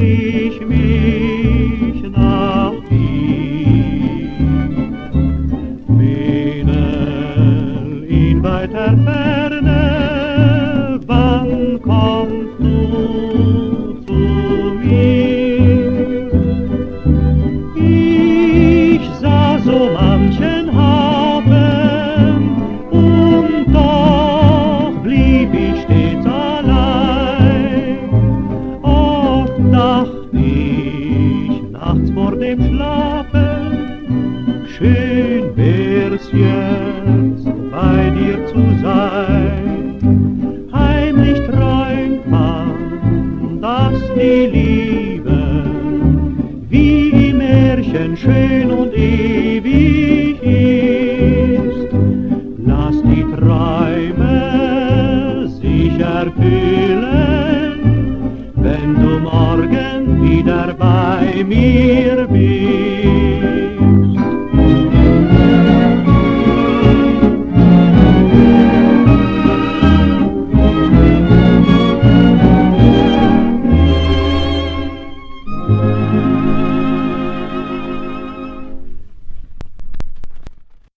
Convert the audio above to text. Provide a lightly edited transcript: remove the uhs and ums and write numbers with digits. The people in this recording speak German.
ich mich nach dir. Mädel in weiter Ferne, wann kommst du zu mir? Ich sah so manchen Hafen und doch blieb ich stets allein. Oft dacht ich nachts vor dem Schlafen, schön wär's jetzt bei dir zu sein. Heimlich träumt man, dass die Liebe wie im Märchen schön und ewig ist. Lass die Träume sich erfüllen, wenn du morgen wieder bei mir bist.